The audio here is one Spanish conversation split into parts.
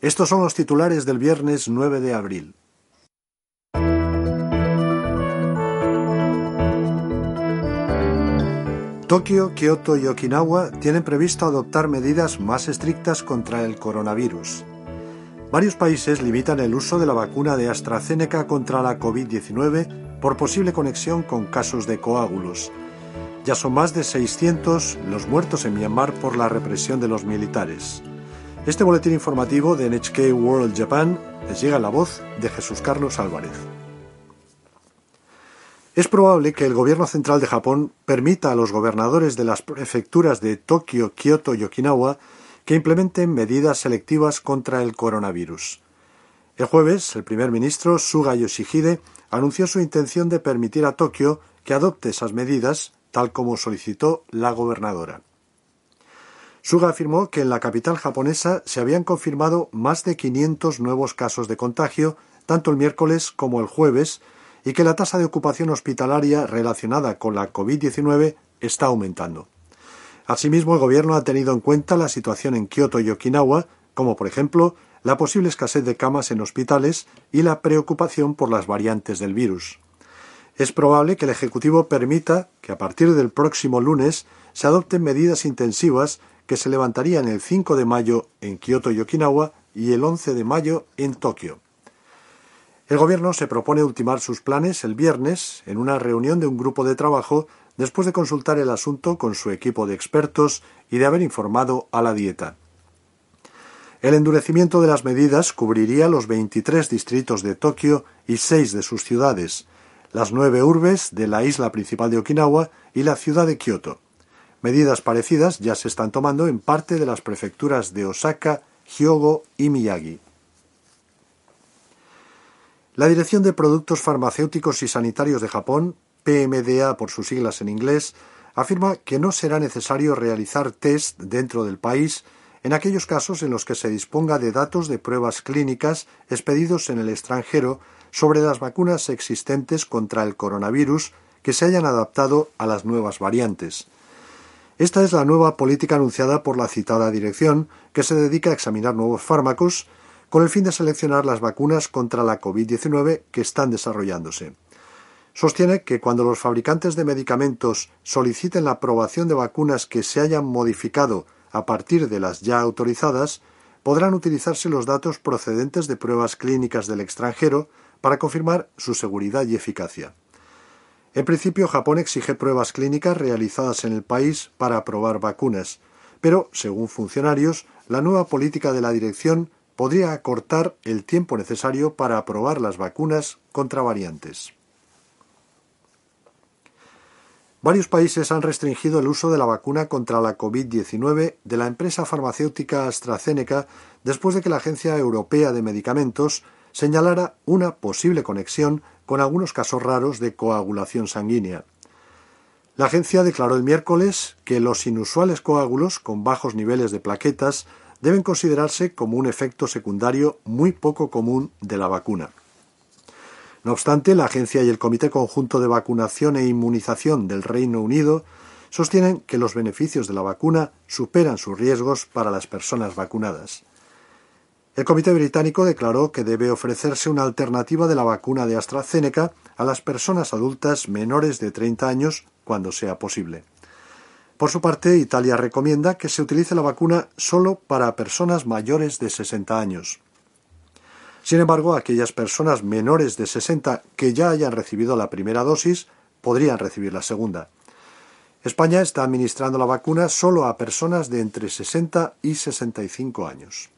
Estos son los titulares del viernes 9 de abril. Tokio, Kioto y Okinawa tienen previsto adoptar medidas más estrictas contra el coronavirus. Varios países limitan el uso de la vacuna de AstraZeneca contra la COVID-19 por posible conexión con casos de coágulos. Ya son más de 600 los muertos en Myanmar por la represión de los militares. Este boletín informativo de NHK World Japan les llega en la voz de Jesús Carlos Álvarez. Es probable que el gobierno central de Japón permita a los gobernadores de las prefecturas de Tokio, Kioto y Okinawa que implementen medidas selectivas contra el coronavirus. El jueves, el primer ministro Suga Yoshihide anunció su intención de permitir a Tokio que adopte esas medidas, tal como solicitó la gobernadora. Suga afirmó que en la capital japonesa se habían confirmado más de 500 nuevos casos de contagio, tanto el miércoles como el jueves, y que la tasa de ocupación hospitalaria relacionada con la COVID-19 está aumentando. Asimismo, el gobierno ha tenido en cuenta la situación en Kioto y Okinawa, como por ejemplo la posible escasez de camas en hospitales y la preocupación por las variantes del virus. Es probable que el Ejecutivo permita que a partir del próximo lunes se adopten medidas intensivas que se levantarían el 5 de mayo en Kioto y Okinawa y el 11 de mayo en Tokio. El gobierno se propone ultimar sus planes el viernes en una reunión de un grupo de trabajo después de consultar el asunto con su equipo de expertos y de haber informado a la Dieta. El endurecimiento de las medidas cubriría los 23 distritos de Tokio y 6 de sus ciudades, las 9 urbes de la isla principal de Okinawa y la ciudad de Kioto. Medidas parecidas ya se están tomando en parte de las prefecturas de Osaka, Hyogo y Miyagi. La Dirección de Productos Farmacéuticos y Sanitarios de Japón, PMDA por sus siglas en inglés, afirma que no será necesario realizar test dentro del país en aquellos casos en los que se disponga de datos de pruebas clínicas expedidos en el extranjero sobre las vacunas existentes contra el coronavirus que se hayan adaptado a las nuevas variantes. Esta es la nueva política anunciada por la citada dirección, que se dedica a examinar nuevos fármacos con el fin de seleccionar las vacunas contra la COVID-19 que están desarrollándose. Sostiene que cuando los fabricantes de medicamentos soliciten la aprobación de vacunas que se hayan modificado a partir de las ya autorizadas, podrán utilizarse los datos procedentes de pruebas clínicas del extranjero para confirmar su seguridad y eficacia. En principio, Japón exige pruebas clínicas realizadas en el país para aprobar vacunas, pero, según funcionarios, la nueva política de la dirección podría acortar el tiempo necesario para aprobar las vacunas contra variantes. Varios países han restringido el uso de la vacuna contra la COVID-19 de la empresa farmacéutica AstraZeneca después de que la Agencia Europea de Medicamentos señalara una posible conexión con algunos casos raros de coagulación sanguínea. La agencia declaró el miércoles que los inusuales coágulos con bajos niveles de plaquetas deben considerarse como un efecto secundario muy poco común de la vacuna. No obstante, la agencia y el Comité Conjunto de Vacunación e Inmunización del Reino Unido sostienen que los beneficios de la vacuna superan sus riesgos para las personas vacunadas. El Comité Británico declaró que debe ofrecerse una alternativa de la vacuna de AstraZeneca a las personas adultas menores de 30 años cuando sea posible. Por su parte, Italia recomienda que se utilice la vacuna solo para personas mayores de 60 años. Sin embargo, aquellas personas menores de 60 que ya hayan recibido la primera dosis podrían recibir la segunda. España está administrando la vacuna solo a personas de entre 60 y 65 años.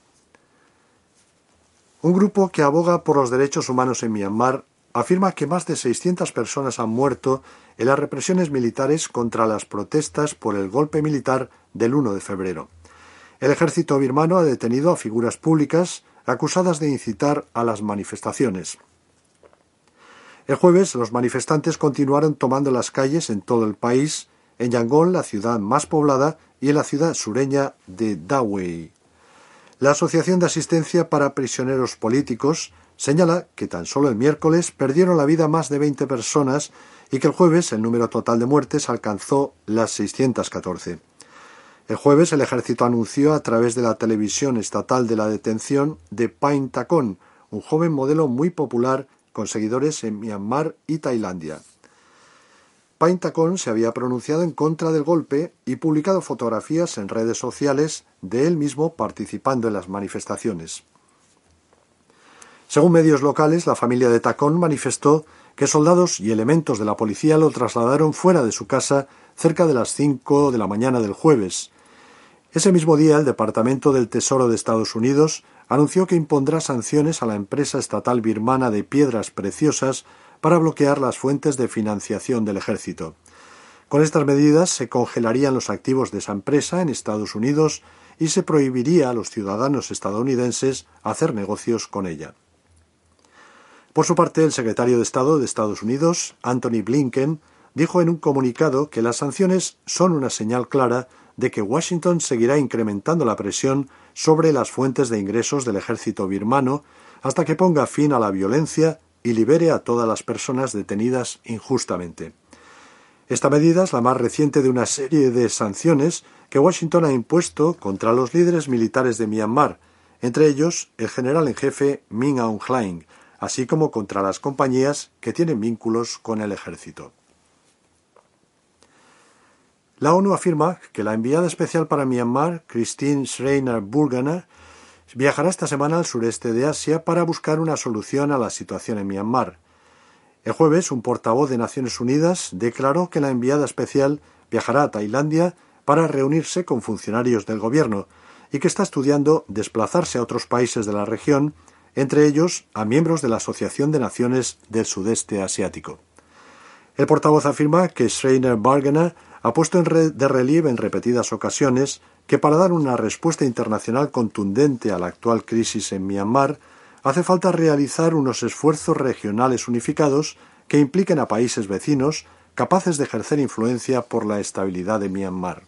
Un grupo que aboga por los derechos humanos en Myanmar afirma que más de 600 personas han muerto en las represiones militares contra las protestas por el golpe militar del 1 de febrero. El ejército birmano ha detenido a figuras públicas acusadas de incitar a las manifestaciones. El jueves, los manifestantes continuaron tomando las calles en todo el país, en Yangon, la ciudad más poblada, y en la ciudad sureña de Dawei. La Asociación de Asistencia para Prisioneros Políticos señala que tan solo el miércoles perdieron la vida más de 20 personas y que el jueves el número total de muertes alcanzó las 614. El jueves el ejército anunció a través de la televisión estatal de la detención de Pain Takon, un joven modelo muy popular con seguidores en Myanmar y Tailandia. Pain Takon se había pronunciado en contra del golpe y publicado fotografías en redes sociales de él mismo participando en las manifestaciones. Según medios locales, la familia de Takon manifestó que soldados y elementos de la policía lo trasladaron fuera de su casa cerca de las 5 de la mañana del jueves. Ese mismo día, el Departamento del Tesoro de Estados Unidos anunció que impondrá sanciones a la empresa estatal birmana de piedras preciosas para bloquear las fuentes de financiación del ejército. Con estas medidas se congelarían los activos de esa empresa en Estados Unidos y se prohibiría a los ciudadanos estadounidenses hacer negocios con ella. Por su parte, el secretario de Estado de Estados Unidos, Antony Blinken, dijo en un comunicado que las sanciones son una señal clara de que Washington seguirá incrementando la presión sobre las fuentes de ingresos del ejército birmano hasta que ponga fin a la violencia y libere a todas las personas detenidas injustamente. Esta medida es la más reciente de una serie de sanciones que Washington ha impuesto contra los líderes militares de Myanmar, entre ellos el general en jefe Min Aung Hlaing, así como contra las compañías que tienen vínculos con el ejército. La ONU afirma que la enviada especial para Myanmar, Christine Schreiner Burgener, viajará esta semana al sureste de Asia para buscar una solución a la situación en Myanmar. El jueves, un portavoz de Naciones Unidas declaró que la enviada especial viajará a Tailandia para reunirse con funcionarios del gobierno y que está estudiando desplazarse a otros países de la región, entre ellos a miembros de la Asociación de Naciones del Sudeste Asiático. El portavoz afirma que Schreiner Burgener ha puesto de relieve en repetidas ocasiones que para dar una respuesta internacional contundente a la actual crisis en Myanmar hace falta realizar unos esfuerzos regionales unificados que impliquen a países vecinos capaces de ejercer influencia por la estabilidad de Myanmar.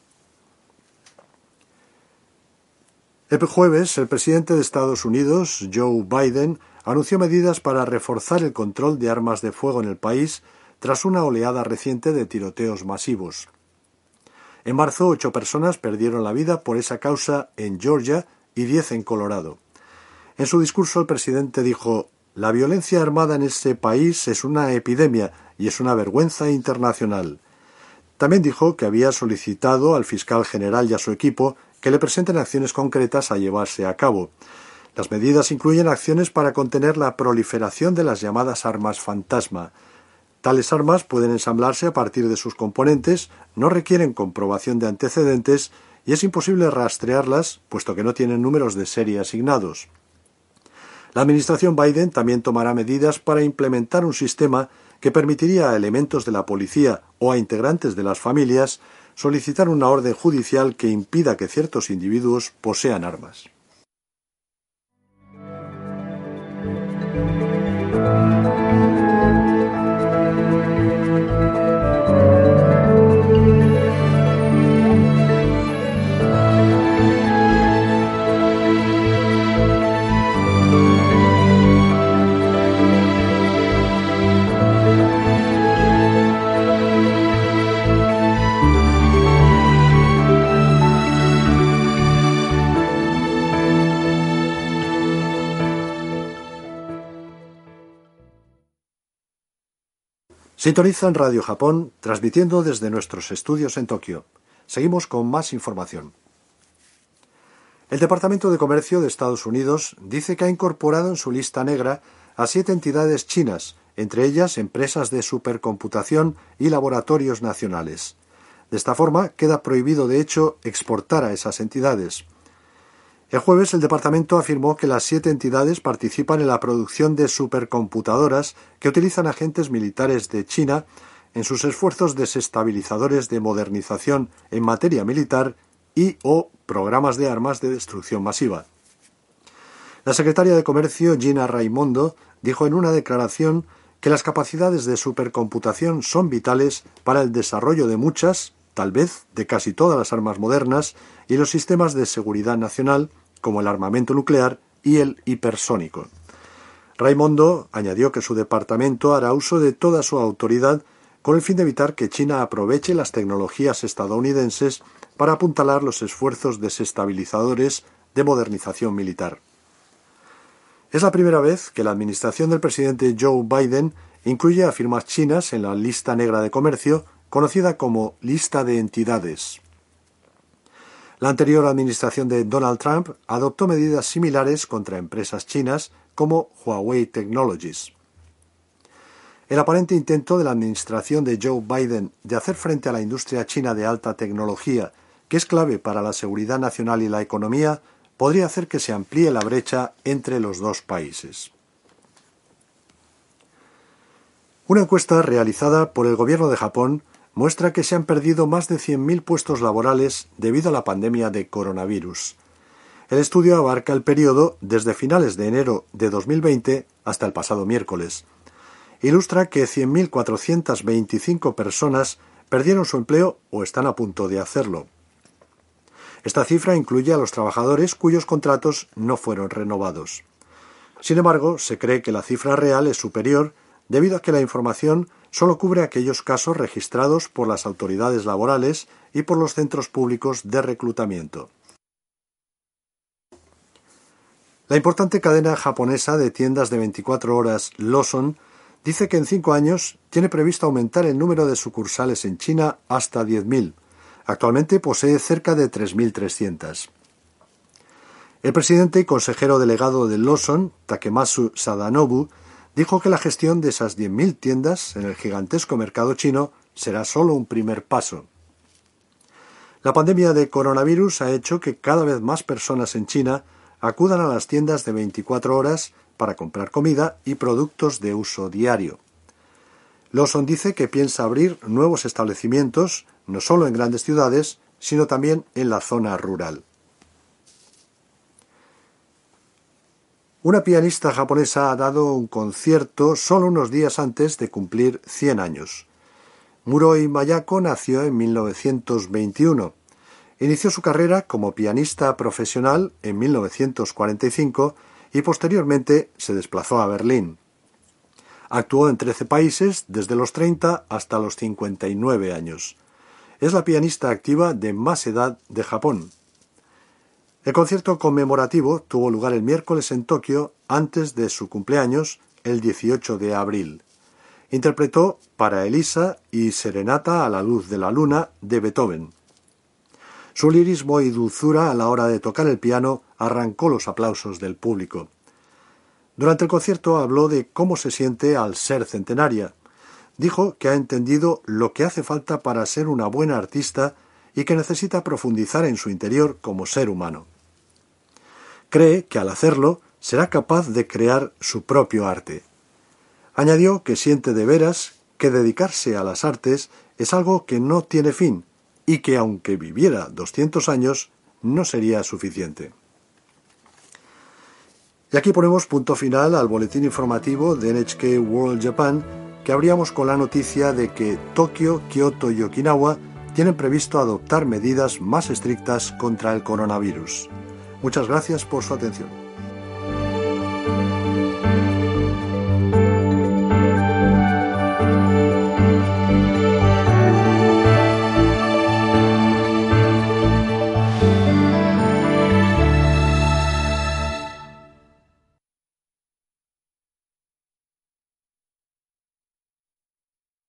El jueves, el presidente de Estados Unidos, Joe Biden, anunció medidas para reforzar el control de armas de fuego en el país tras una oleada reciente de tiroteos masivos. En marzo, 8 personas perdieron la vida por esa causa en Georgia y 10 en Colorado. En su discurso, el presidente dijo: «La violencia armada en ese país es una epidemia y es una vergüenza internacional». También dijo que había solicitado al fiscal general y a su equipo que le presenten acciones concretas a llevarse a cabo. Las medidas incluyen acciones para contener la proliferación de las llamadas armas fantasma. Tales armas pueden ensamblarse a partir de sus componentes, no requieren comprobación de antecedentes y es imposible rastrearlas, puesto que no tienen números de serie asignados. La administración Biden también tomará medidas para implementar un sistema que permitiría a elementos de la policía o a integrantes de las familias solicitar una orden judicial que impida que ciertos individuos posean armas. Sintonizan Radio Japón, transmitiendo desde nuestros estudios en Tokio. Seguimos con más información. El Departamento de Comercio de Estados Unidos dice que ha incorporado en su lista negra a 7 entidades chinas, entre ellas empresas de supercomputación y laboratorios nacionales. De esta forma, queda prohibido de hecho exportar a esas entidades. El jueves el departamento afirmó que las 7 entidades participan en la producción de supercomputadoras que utilizan agentes militares de China en sus esfuerzos desestabilizadores de modernización en materia militar y o programas de armas de destrucción masiva. La secretaria de Comercio, Gina Raimondo, dijo en una declaración que las capacidades de supercomputación son vitales para el desarrollo de muchas, tal vez de casi todas las armas modernas y los sistemas de seguridad nacional, como el armamento nuclear y el hipersónico. Raimondo añadió que su departamento hará uso de toda su autoridad con el fin de evitar que China aproveche las tecnologías estadounidenses para apuntalar los esfuerzos desestabilizadores de modernización militar. Es la primera vez que la administración del presidente Joe Biden incluye a firmas chinas en la lista negra de comercio, conocida como lista de entidades. La anterior administración de Donald Trump adoptó medidas similares contra empresas chinas como Huawei Technologies. El aparente intento de la administración de Joe Biden de hacer frente a la industria china de alta tecnología, que es clave para la seguridad nacional y la economía, podría hacer que se amplíe la brecha entre los dos países. Una encuesta realizada por el gobierno de Japón muestra que se han perdido más de 100.000 puestos laborales debido a la pandemia de coronavirus. El estudio abarca el periodo desde finales de enero de 2020 hasta el pasado miércoles. Ilustra que 100.425 personas perdieron su empleo o están a punto de hacerlo. Esta cifra incluye a los trabajadores cuyos contratos no fueron renovados. Sin embargo, se cree que la cifra real es superior debido a que la información solo cubre aquellos casos registrados por las autoridades laborales y por los centros públicos de reclutamiento. La importante cadena japonesa de tiendas de 24 horas Lawson dice que en 5 años tiene previsto aumentar el número de sucursales en China hasta 10.000. Actualmente posee cerca de 3.300. El presidente y consejero delegado de Lawson, Takemasu Sadanobu, dijo que la gestión de esas 10.000 tiendas en el gigantesco mercado chino será solo un primer paso. La pandemia de coronavirus ha hecho que cada vez más personas en China acudan a las tiendas de 24 horas para comprar comida y productos de uso diario. Lawson dice que piensa abrir nuevos establecimientos, no solo en grandes ciudades, sino también en la zona rural. Una pianista japonesa ha dado un concierto solo unos días antes de cumplir 100 años. Muroi Mayako nació en 1921. Inició su carrera como pianista profesional en 1945 y posteriormente se desplazó a Berlín. Actuó en 13 países desde los 30 hasta los 59 años. Es la pianista activa de más edad de Japón. El concierto conmemorativo tuvo lugar el miércoles en Tokio antes de su cumpleaños, el 18 de abril. Interpretó para Elisa y Serenata a la luz de la luna de Beethoven. Su lirismo y dulzura a la hora de tocar el piano arrancó los aplausos del público. Durante el concierto habló de cómo se siente al ser centenaria. Dijo que ha entendido lo que hace falta para ser una buena artista y que necesita profundizar en su interior como ser humano. Cree que al hacerlo será capaz de crear su propio arte. Añadió que siente de veras que dedicarse a las artes es algo que no tiene fin y que aunque viviera 200 años no sería suficiente. Y aquí ponemos punto final al boletín informativo de NHK World Japan, que abríamos con la noticia de que Tokio, Kioto y Okinawa tienen previsto adoptar medidas más estrictas contra el coronavirus. Muchas gracias por su atención.